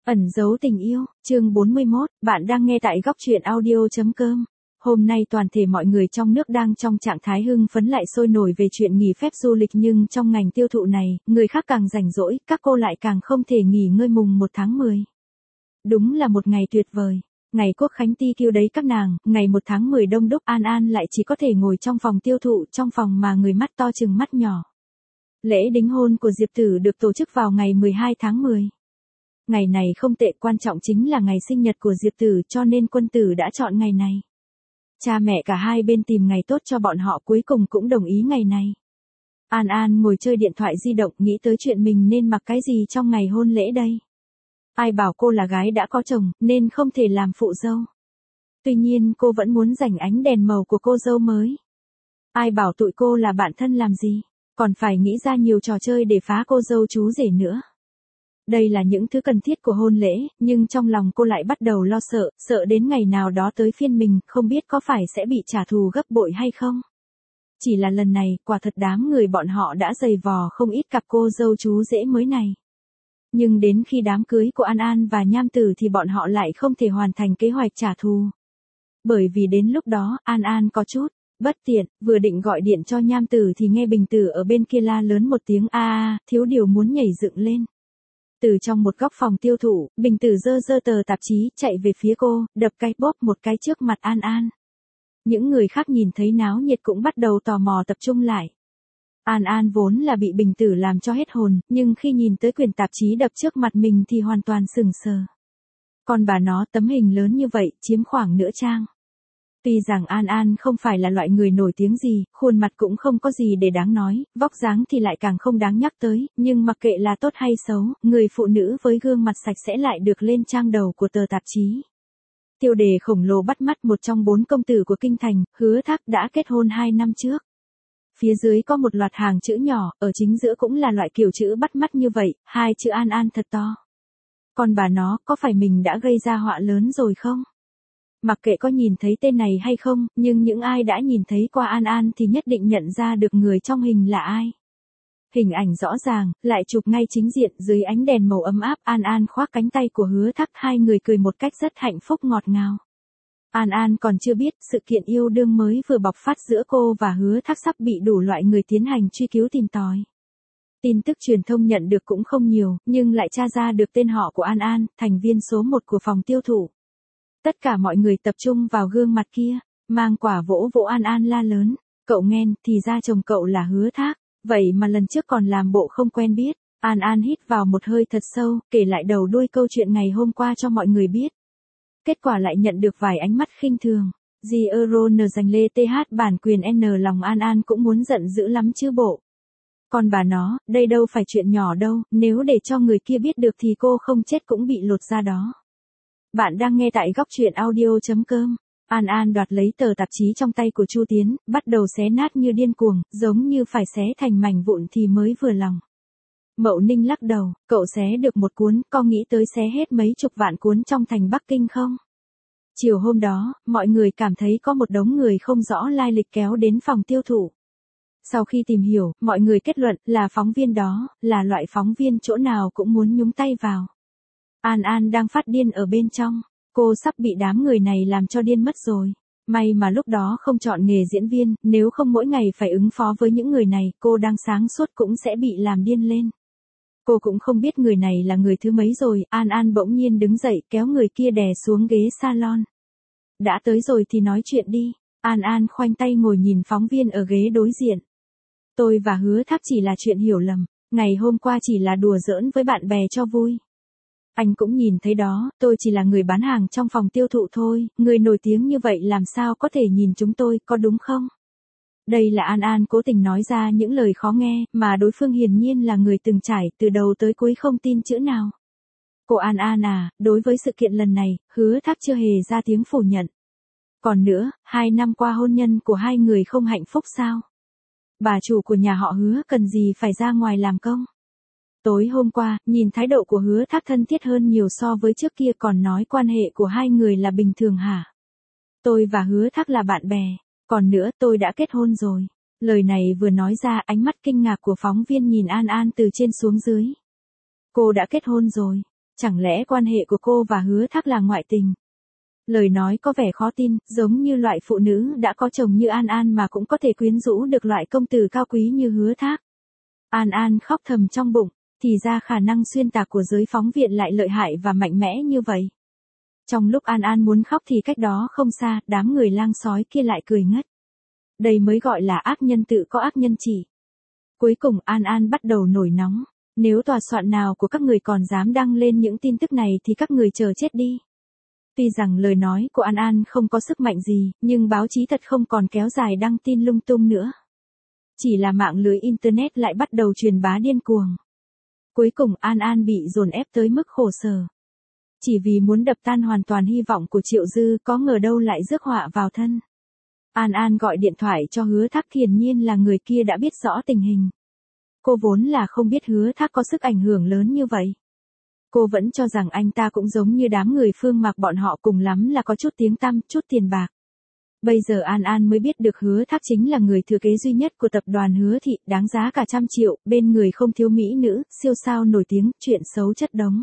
Ẩn giấu tình yêu, chương 41, bạn đang nghe tại góc truyện audio.com. Hôm nay toàn thể mọi người trong nước đang trong trạng thái hưng phấn lại sôi nổi về chuyện nghỉ phép du lịch, nhưng trong ngành tiêu thụ này, người khác càng rảnh rỗi, các cô lại càng không thể nghỉ ngơi mùng 1 tháng 10. Đúng là một ngày tuyệt vời. Ngày Quốc khánh ti kêu đấy các nàng, ngày 1 tháng 10 đông đúc, An An lại chỉ có thể ngồi trong phòng tiêu thụ, trong phòng mà người mắt to chừng mắt nhỏ. Lễ đính hôn của Diệp Tử được tổ chức vào ngày 12 tháng 10. Ngày này không tệ, quan trọng chính là ngày sinh nhật của Diệp Tử, cho nên Quân Tử đã chọn ngày này. Cha mẹ cả hai bên tìm ngày tốt cho bọn họ, cuối cùng cũng đồng ý ngày này. An An ngồi chơi điện thoại di động, nghĩ tới chuyện mình nên mặc cái gì trong ngày hôn lễ đây. Ai bảo cô là gái đã có chồng, nên không thể làm phụ dâu. Tuy nhiên cô vẫn muốn giành ánh đèn màu của cô dâu mới. Ai bảo tụi cô là bạn thân làm gì, còn phải nghĩ ra nhiều trò chơi để phá cô dâu chú rể nữa. Đây là những thứ cần thiết của hôn lễ, nhưng trong lòng cô lại bắt đầu lo sợ, sợ đến ngày nào đó tới phiên mình, không biết có phải sẽ bị trả thù gấp bội hay không. Chỉ là lần này, quả thật đám người bọn họ đã giày vò không ít cặp cô dâu chú rể mới này. Nhưng đến khi đám cưới của An An và Nham Tử thì bọn họ lại không thể hoàn thành kế hoạch trả thù. Bởi vì đến lúc đó, An An có chút bất tiện, vừa định gọi điện cho Nham Tử thì nghe Bình Tử ở bên kia la lớn một tiếng thiếu điều muốn nhảy dựng lên. Từ trong một góc phòng tiêu thụ, Bình Tử giơ tờ tạp chí, chạy về phía cô, đập cái bóp một cái trước mặt An An. Những người khác nhìn thấy náo nhiệt cũng bắt đầu tò mò tập trung lại. An An vốn là bị Bình Tử làm cho hết hồn, nhưng khi nhìn tới quyển tạp chí đập trước mặt mình thì hoàn toàn sững sờ. Còn bà nó, tấm hình lớn như vậy, chiếm khoảng nửa trang. Tuy rằng An An không phải là loại người nổi tiếng gì, khuôn mặt cũng không có gì để đáng nói, vóc dáng thì lại càng không đáng nhắc tới, nhưng mặc kệ là tốt hay xấu, người phụ nữ với gương mặt sạch sẽ lại được lên trang đầu của tờ tạp chí. Tiêu đề khổng lồ bắt mắt, một trong 4 công tử của kinh thành, Hứa Thác đã kết hôn 2 năm trước. Phía dưới có một loạt hàng chữ nhỏ, ở chính giữa cũng là loại kiểu chữ bắt mắt như vậy, 2 chữ An An thật to. Còn bà nó, có phải mình đã gây ra họa lớn rồi không? Mặc kệ có nhìn thấy tên này hay không, nhưng những ai đã nhìn thấy qua An An thì nhất định nhận ra được người trong hình là ai. Hình ảnh rõ ràng, lại chụp ngay chính diện, dưới ánh đèn màu ấm áp, An An khoác cánh tay của Hứa Thác, hai người cười một cách rất hạnh phúc ngọt ngào. An An còn chưa biết, sự kiện yêu đương mới vừa bộc phát giữa cô và Hứa Thác sắp bị đủ loại người tiến hành truy cứu tìm tòi. Tin tức truyền thông nhận được cũng không nhiều, nhưng lại tra ra được tên họ của An An, thành viên số 1 của phòng tiêu thụ. Tất cả mọi người tập trung vào gương mặt kia, mang quả vỗ vỗ An An la lớn, cậu nghen, thì ra chồng cậu là Hứa Thác, vậy mà lần trước còn làm bộ không quen biết. An An hít vào một hơi thật sâu, kể lại đầu đuôi câu chuyện ngày hôm qua cho mọi người biết. Kết quả lại nhận được vài ánh mắt khinh thường. G-Euro N giành lê TH bản quyền N, lòng An An cũng muốn giận dữ lắm chứ bộ. Còn bà nó, đây đâu phải chuyện nhỏ đâu, nếu để cho người kia biết được thì cô không chết cũng bị lột da đó. Bạn đang nghe tại góc truyện audio.com. An An đoạt lấy tờ tạp chí trong tay của Chu Tiến, bắt đầu xé nát như điên cuồng, giống như phải xé thành mảnh vụn thì mới vừa lòng. Mậu Ninh lắc đầu, cậu xé được một cuốn, có nghĩ tới xé hết mấy chục vạn cuốn trong thành Bắc Kinh không? Chiều hôm đó, mọi người cảm thấy có một đống người không rõ lai lịch kéo đến phòng tiêu thụ. Sau khi tìm hiểu, mọi người kết luận là phóng viên đó, là loại phóng viên chỗ nào cũng muốn nhúng tay vào. An An đang phát điên ở bên trong, cô sắp bị đám người này làm cho điên mất rồi. May mà lúc đó không chọn nghề diễn viên, nếu không mỗi ngày phải ứng phó với những người này, cô đang sáng suốt cũng sẽ bị làm điên lên. Cô cũng không biết người này là người thứ mấy rồi, An An bỗng nhiên đứng dậy kéo người kia đè xuống ghế salon. Đã tới rồi thì nói chuyện đi. An An khoanh tay ngồi nhìn phóng viên ở ghế đối diện. Tôi và Hứa Thác chỉ là chuyện hiểu lầm, ngày hôm qua chỉ là đùa giỡn với bạn bè cho vui. Anh cũng nhìn thấy đó, tôi chỉ là người bán hàng trong phòng tiêu thụ thôi, người nổi tiếng như vậy làm sao có thể nhìn chúng tôi, có đúng không? Đây là An An cố tình nói ra những lời khó nghe, mà đối phương hiển nhiên là người từng trải, từ đầu tới cuối không tin chữ nào. Cô An An à, đối với sự kiện lần này, Hứa Thác chưa hề ra tiếng phủ nhận. Còn nữa, 2 năm qua hôn nhân của hai người không hạnh phúc sao? Bà chủ của nhà họ Hứa cần gì phải ra ngoài làm công? Tối hôm qua, nhìn thái độ của Hứa Thác thân thiết hơn nhiều so với trước kia, còn nói quan hệ của hai người là bình thường hả? Tôi và Hứa Thác là bạn bè, còn nữa tôi đã kết hôn rồi. Lời này vừa nói ra, ánh mắt kinh ngạc của phóng viên nhìn An An từ trên xuống dưới. Cô đã kết hôn rồi? Chẳng lẽ quan hệ của cô và Hứa Thác là ngoại tình? Lời nói có vẻ khó tin, giống như loại phụ nữ đã có chồng như An An mà cũng có thể quyến rũ được loại công tử cao quý như Hứa Thác. An An khóc thầm trong bụng, thì ra khả năng xuyên tạc của giới phóng viện lại lợi hại và mạnh mẽ như vậy. Trong lúc An An muốn khóc thì cách đó không xa, đám người lang sói kia lại cười ngất. Đây mới gọi là ác nhân tự có ác nhân chỉ. Cuối cùng An An bắt đầu nổi nóng. Nếu tòa soạn nào của các người còn dám đăng lên những tin tức này thì các người chờ chết đi. Tuy rằng lời nói của An An không có sức mạnh gì, nhưng báo chí thật không còn kéo dài đăng tin lung tung nữa. Chỉ là mạng lưới Internet lại bắt đầu truyền bá điên cuồng. Cuối cùng An An bị dồn ép tới mức khổ sở. Chỉ vì muốn đập tan hoàn toàn hy vọng của Triệu Dư, có ngờ đâu lại rước họa vào thân. An An gọi điện thoại cho Hứa Thác, hiển nhiên là người kia đã biết rõ tình hình. Cô vốn là không biết Hứa Thác có sức ảnh hưởng lớn như vậy. Cô vẫn cho rằng anh ta cũng giống như đám người Phương Mạc bọn họ, cùng lắm là có chút tiếng tăm, chút tiền bạc. Bây giờ An An mới biết được Hứa Thác chính là người thừa kế duy nhất của tập đoàn Hứa Thị, đáng giá cả 100 triệu, bên người không thiếu mỹ nữ, siêu sao nổi tiếng, chuyện xấu chất đống.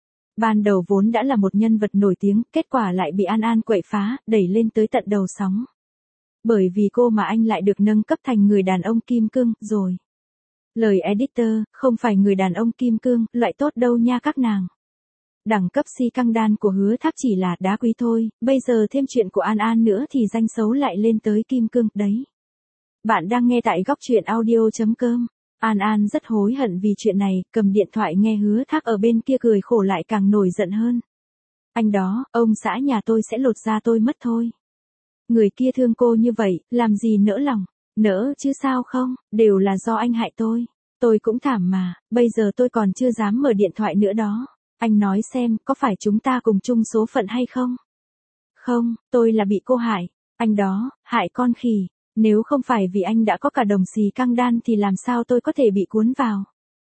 Ban đầu vốn đã là một nhân vật nổi tiếng, kết quả lại bị An An quậy phá, đẩy lên tới tận đầu sóng. Bởi vì cô mà anh lại được nâng cấp thành người đàn ông kim cương, rồi. Lời editor, không phải người đàn ông kim cương, loại tốt đâu nha các nàng. Đẳng cấp si căng đan của Hứa Thác chỉ là đá quý thôi, bây giờ thêm chuyện của An An nữa thì danh xấu lại lên tới kim cương, đấy. Bạn đang nghe tại góc truyện audio.com. An An rất hối hận vì chuyện này, cầm điện thoại nghe Hứa Thác ở bên kia cười khổ lại càng nổi giận hơn. Anh đó, ông xã nhà tôi sẽ lột da tôi mất thôi. Người kia thương cô như vậy, làm gì nỡ lòng. Nỡ chứ sao không, đều là do anh hại tôi cũng thảm mà, bây giờ tôi còn chưa dám mở điện thoại nữa đó. Anh nói xem, có phải chúng ta cùng chung số phận hay không? Không, tôi là bị cô hại. Anh đó, hại con khỉ. Nếu không phải vì anh đã có cả đồng xì căng đan thì làm sao tôi có thể bị cuốn vào?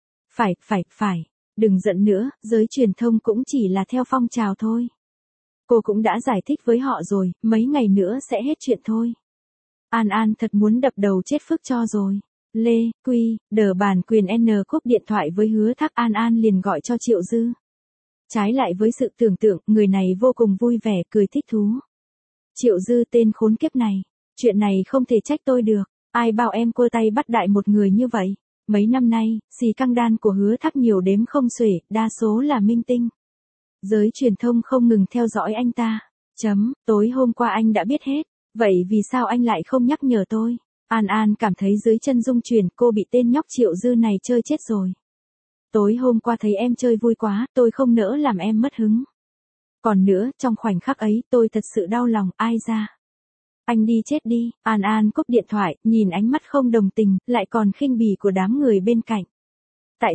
Phải. Đừng giận nữa, giới truyền thông cũng chỉ là theo phong trào thôi. Cô cũng đã giải thích với họ rồi, mấy ngày nữa sẽ hết chuyện thôi. An An thật muốn đập đầu chết phức cho rồi. Lê, Quy, đờ bản quyền N cúp điện thoại với Hứa Thác, An An liền gọi cho Triệu Dư. Trái lại với sự tưởng tượng, người này vô cùng vui vẻ, cười thích thú. Triệu Dư, tên khốn kiếp này. Chuyện này không thể trách tôi được. Ai bảo em quơ tay bắt đại một người như vậy. Mấy năm nay, xì căng đan của Hứa Thác nhiều đếm không xuể, đa số là minh tinh. Giới truyền thông không ngừng theo dõi anh ta. Tối hôm qua anh đã biết hết. Vậy vì sao anh lại không nhắc nhở tôi? An An cảm thấy dưới chân rung chuyển, cô bị tên nhóc Triệu Dư này chơi chết rồi. Tối hôm qua thấy em chơi vui quá, tôi không nỡ làm em mất hứng. Còn nữa, trong khoảnh khắc ấy, tôi thật sự đau lòng, ai ra? Anh đi chết đi. An An cúp điện thoại, nhìn ánh mắt không đồng tình, lại còn khinh bỉ của đám người bên cạnh. Tại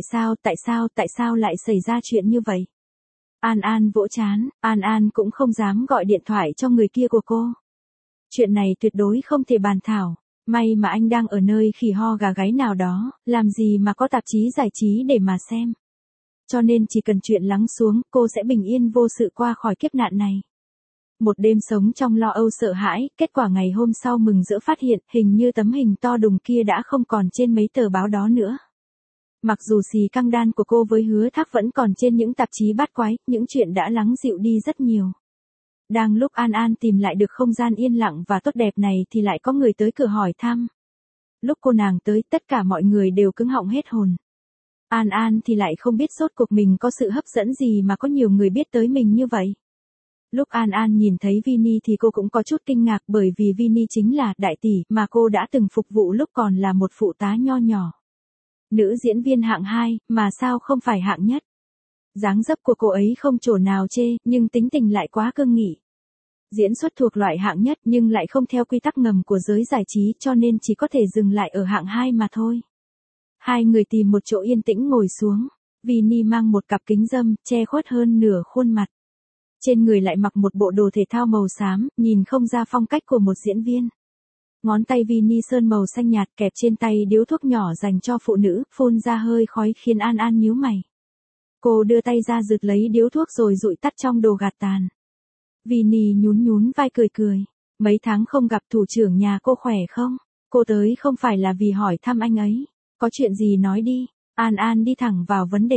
sao lại xảy ra chuyện như vậy? An An vỗ trán, An An cũng không dám gọi điện thoại cho người kia của cô. Chuyện này tuyệt đối không thể bàn thảo. May mà anh đang ở nơi khỉ ho gà gáy nào đó, làm gì mà có tạp chí giải trí để mà xem. Cho nên chỉ cần chuyện lắng xuống, cô sẽ bình yên vô sự qua khỏi kiếp nạn này. Một đêm sống trong lo âu sợ hãi, kết quả ngày hôm sau mừng rỡ phát hiện, hình như tấm hình to đùng kia đã không còn trên mấy tờ báo đó nữa. Mặc dù xì căng đan của cô với Hứa Thác vẫn còn trên những tạp chí bát quái, những chuyện đã lắng dịu đi rất nhiều. Đang lúc An An tìm lại được không gian yên lặng và tốt đẹp này thì lại có người tới cửa hỏi thăm. Lúc cô nàng tới, tất cả mọi người đều cứng họng hết hồn. An An thì lại không biết rốt cuộc mình có sự hấp dẫn gì mà có nhiều người biết tới mình như vậy. Lúc An An nhìn thấy Vini thì cô cũng có chút kinh ngạc, bởi vì Vini chính là đại tỷ mà cô đã từng phục vụ lúc còn là một phụ tá nho nhỏ. Nữ diễn viên hạng 2, mà sao không phải hạng nhất. Dáng dấp của cô ấy không chỗ nào chê, nhưng tính tình lại quá cương nghị. Diễn xuất thuộc loại hạng nhất nhưng lại không theo quy tắc ngầm của giới giải trí, cho nên chỉ có thể dừng lại ở hạng 2 mà thôi. Hai người tìm một chỗ yên tĩnh ngồi xuống. Vini mang một cặp kính râm, che khuất hơn nửa khuôn mặt. Trên người lại mặc một bộ đồ thể thao màu xám, nhìn không ra phong cách của một diễn viên. Ngón tay Vini sơn màu xanh nhạt, kẹp trên tay điếu thuốc nhỏ dành cho phụ nữ, phun ra hơi khói khiến An An nhíu mày. Cô đưa tay ra giật lấy điếu thuốc rồi dụi tắt trong đồ gạt tàn. Vini nhún vai cười cười. Mấy tháng không gặp thủ trưởng nhà cô khỏe không? Cô tới không phải là vì hỏi thăm anh ấy. Có chuyện gì nói đi. An An đi thẳng vào vấn đề.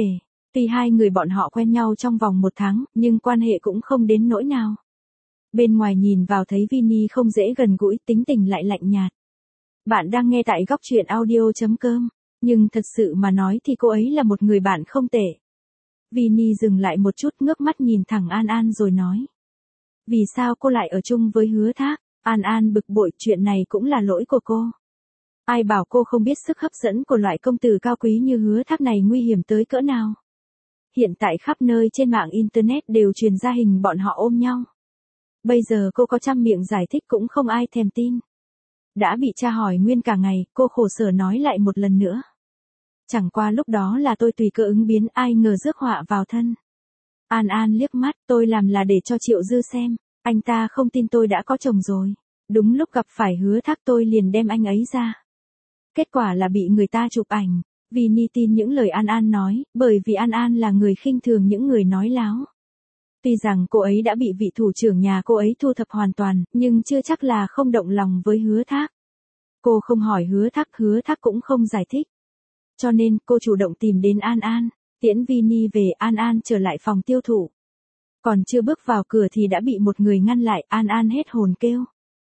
Tuy hai người bọn họ quen nhau trong vòng 1 tháng, nhưng quan hệ cũng không đến nỗi nào. Bên ngoài nhìn vào thấy Vini không dễ gần gũi, tính tình lại lạnh nhạt. Bạn đang nghe tại góc truyện audio.com. Nhưng thật sự mà nói thì cô ấy là một người bạn không tệ. Vini dừng lại một chút, ngước mắt nhìn thẳng An An rồi nói. Vì sao cô lại ở chung với Hứa Thác? An An bực bội, chuyện này cũng là lỗi của cô. Ai bảo cô không biết sức hấp dẫn của loại công tử cao quý như Hứa Thác này nguy hiểm tới cỡ nào. Hiện tại khắp nơi trên mạng Internet đều truyền ra hình bọn họ ôm nhau. Bây giờ cô có trăm miệng giải thích cũng không ai thèm tin. Đã bị tra hỏi nguyên cả ngày, cô khổ sở nói lại một lần nữa. Chẳng qua lúc đó là tôi tùy cơ ứng biến, ai ngờ rước họa vào thân. An An liếc mắt, tôi làm là để cho Triệu Dư xem, anh ta không tin tôi đã có chồng rồi. Đúng lúc gặp phải Hứa Thác tôi liền đem anh ấy ra. Kết quả là bị người ta chụp ảnh. Vini tin những lời An An nói, bởi vì An An là người khinh thường những người nói láo. Tuy rằng cô ấy đã bị vị thủ trưởng nhà cô ấy thu thập hoàn toàn, nhưng chưa chắc là không động lòng với Hứa Thác. Cô không hỏi Hứa Thác cũng không giải thích. Cho nên cô chủ động tìm đến An An, tiễn Vini về. An An trở lại phòng tiêu thụ. Còn chưa bước vào cửa thì đã bị một người ngăn lại, An An hết hồn kêu.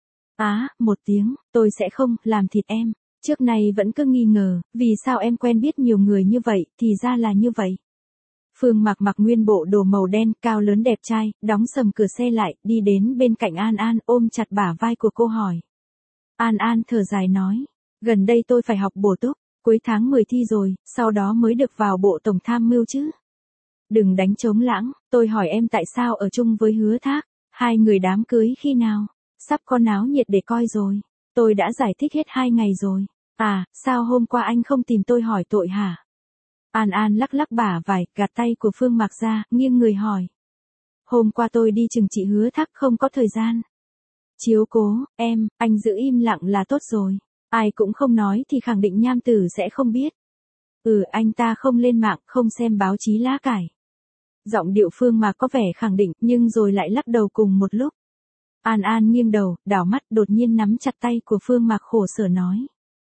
Một tiếng, tôi sẽ không làm thịt em. Trước nay vẫn cứ nghi ngờ, vì sao em quen biết nhiều người như vậy, thì ra là như vậy. Phương Mặc mặc nguyên bộ đồ màu đen, cao lớn đẹp trai, đóng sầm cửa xe lại, đi đến bên cạnh An An, ôm chặt bả vai của cô hỏi. An An thở dài nói, gần đây tôi phải học bổ túc, cuối tháng 10 thi rồi, sau đó mới được vào bộ tổng tham mưu chứ. Đừng đánh trống lãng, tôi hỏi em tại sao ở chung với Hứa Thác, hai người đám cưới khi nào, sắp có náo nhiệt để coi rồi, tôi đã giải thích hết 2 ngày rồi. Sao hôm qua anh không tìm tôi hỏi tội hả? An An lắc lắc bả vai, gạt tay của Phương Mặc ra, nghiêng người hỏi. Hôm qua tôi đi chừng trị Hứa Thác không có thời gian. Chiếu cố, anh giữ im lặng là tốt rồi. Ai cũng không nói thì khẳng định nham tử sẽ không biết. Anh ta không lên mạng, không xem báo chí lá cải. Giọng điệu Phương Mặc có vẻ khẳng định, nhưng rồi lại lắc đầu cùng một lúc. An An nghiêng đầu, đảo mắt, đột nhiên nắm chặt tay của Phương Mặc khổ sở nói.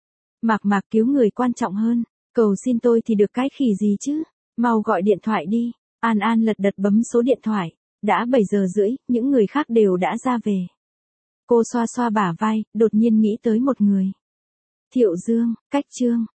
Mặc cứu người quan trọng hơn, cầu xin tôi thì được cái khỉ gì chứ, mau gọi điện thoại đi. An An lật đật bấm số điện thoại, đã 7 giờ rưỡi, những người khác đều đã ra về. Cô xoa xoa bả vai, đột nhiên nghĩ tới một người. Thiệu Dương, Cách Trương,